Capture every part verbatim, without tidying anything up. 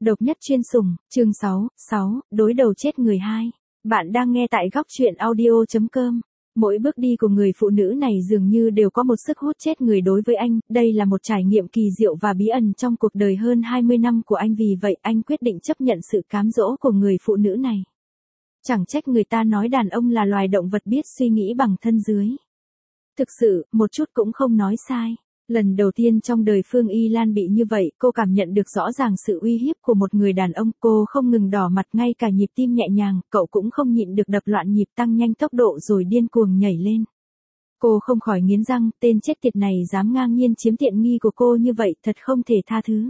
Độc nhất chuyên sủng, chương sáu, sáu, đối đầu chết người hai. Bạn đang nghe tại góc truyện audio chấm com. Mỗi bước đi của người phụ nữ này dường như đều có một sức hút chết người đối với anh, đây là một trải nghiệm kỳ diệu và bí ẩn trong cuộc đời hơn hai mươi năm của anh, vì vậy anh quyết định chấp nhận sự cám dỗ của người phụ nữ này. Chẳng trách người ta nói đàn ông là loài động vật biết suy nghĩ bằng thân dưới. Thực sự, một chút cũng không nói sai. Lần đầu tiên trong đời Phương Y Lan bị như vậy, cô cảm nhận được rõ ràng sự uy hiếp của một người đàn ông, cô không ngừng đỏ mặt, ngay cả nhịp tim nhẹ nhàng, cậu cũng không nhịn được đập loạn nhịp, tăng nhanh tốc độ rồi điên cuồng nhảy lên. Cô không khỏi nghiến răng, tên chết tiệt này dám ngang nhiên chiếm tiện nghi của cô như vậy, thật không thể tha thứ.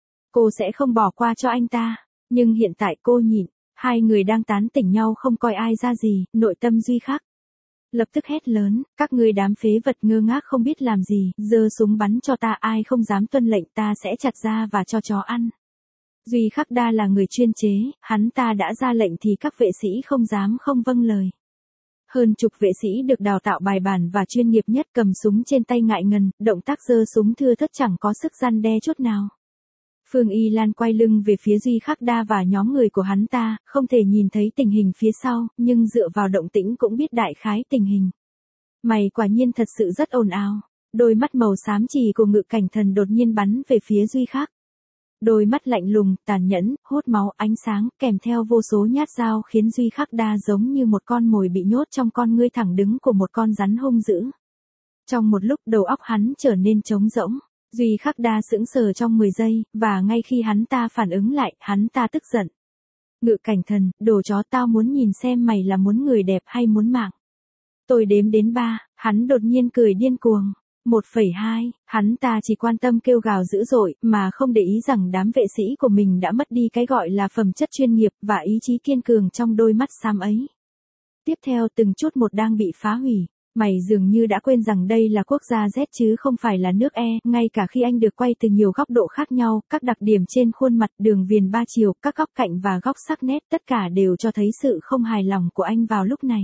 Cô sẽ không bỏ qua cho anh ta, nhưng hiện tại cô nhịn, hai người đang tán tỉnh nhau không coi ai ra gì, nội tâm Duy Khắc lập tức hét lớn, các ngươi đám phế vật ngơ ngác không biết làm gì, giơ súng bắn cho ta, ai không dám tuân lệnh ta sẽ chặt ra và cho chó ăn. Duy Khắc Đa là người chuyên chế, hắn ta đã ra lệnh thì các vệ sĩ không dám không vâng lời. Hơn chục vệ sĩ được đào tạo bài bản và chuyên nghiệp nhất cầm súng trên tay ngại ngần, động tác giơ súng thưa thớt chẳng có sức răn đe chút nào. Phương Y Lan quay lưng về phía Duy Khắc Đa và nhóm người của hắn ta, không thể nhìn thấy tình hình phía sau, nhưng dựa vào động tĩnh cũng biết đại khái tình hình. Mày quả nhiên thật sự rất ồn ào. Đôi mắt màu xám chì của Ngự Cảnh Thần đột nhiên bắn về phía Duy Khắc. Đôi mắt lạnh lùng, tàn nhẫn, hút máu, ánh sáng, kèm theo vô số nhát dao khiến Duy Khắc Đa giống như một con mồi bị nhốt trong con ngươi thẳng đứng của một con rắn hung dữ. Trong một lúc đầu óc hắn trở nên trống rỗng. Duy Khắc Đa sững sờ trong mười giây, và ngay khi hắn ta phản ứng lại, hắn ta tức giận. Ngự Cảnh Thần, đồ chó, tao muốn nhìn xem mày là muốn người đẹp hay muốn mạng. Tôi đếm đến ba, hắn đột nhiên cười điên cuồng. một phẩy hai, hắn ta chỉ quan tâm kêu gào dữ dội, mà không để ý rằng đám vệ sĩ của mình đã mất đi cái gọi là phẩm chất chuyên nghiệp và ý chí kiên cường trong đôi mắt xám ấy. Tiếp theo từng chút một đang bị phá hủy. Mày dường như đã quên rằng đây là quốc gia Z chứ không phải là nước E, ngay cả khi anh được quay từ nhiều góc độ khác nhau, các đặc điểm trên khuôn mặt, đường viền ba chiều, các góc cạnh và góc sắc nét, tất cả đều cho thấy sự không hài lòng của anh vào lúc này.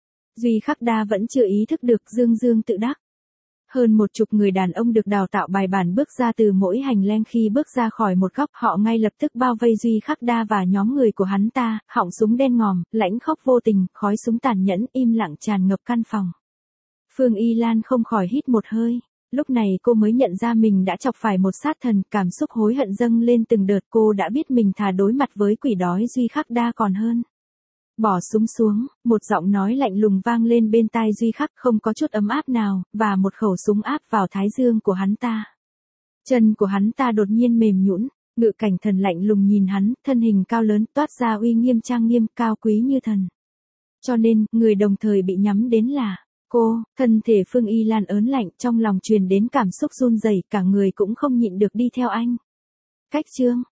Duy Khắc Đa vẫn chưa ý thức được, dương dương tự đắc. Hơn một chục người đàn ông được đào tạo bài bản bước ra từ mỗi hành lang, khi bước ra khỏi một góc, họ ngay lập tức bao vây Duy Khắc Đa và nhóm người của hắn ta, họng súng đen ngòm, lãnh khốc vô tình, khói súng tàn nhẫn, im lặng tràn ngập căn phòng. Phương Y Lan không khỏi hít một hơi, lúc này cô mới nhận ra mình đã chọc phải một sát thần, cảm xúc hối hận dâng lên từng đợt, cô đã biết mình thà đối mặt với quỷ đói Duy Khắc Đa còn hơn. Bỏ súng xuống, một giọng nói lạnh lùng vang lên bên tai Duy Khắc, không có chút ấm áp nào, và một khẩu súng áp vào thái dương của hắn ta. Chân của hắn ta đột nhiên mềm nhũn, Ngự Cảnh Thần lạnh lùng nhìn hắn, thân hình cao lớn, toát ra uy nghiêm trang nghiêm, cao quý như thần. Cho nên, người đồng thời bị nhắm đến là cô. Thân thể Phương Y Lan ớn lạnh, trong lòng truyền đến cảm xúc run rẩy, cả người cũng không nhịn được đi theo anh. Cách chương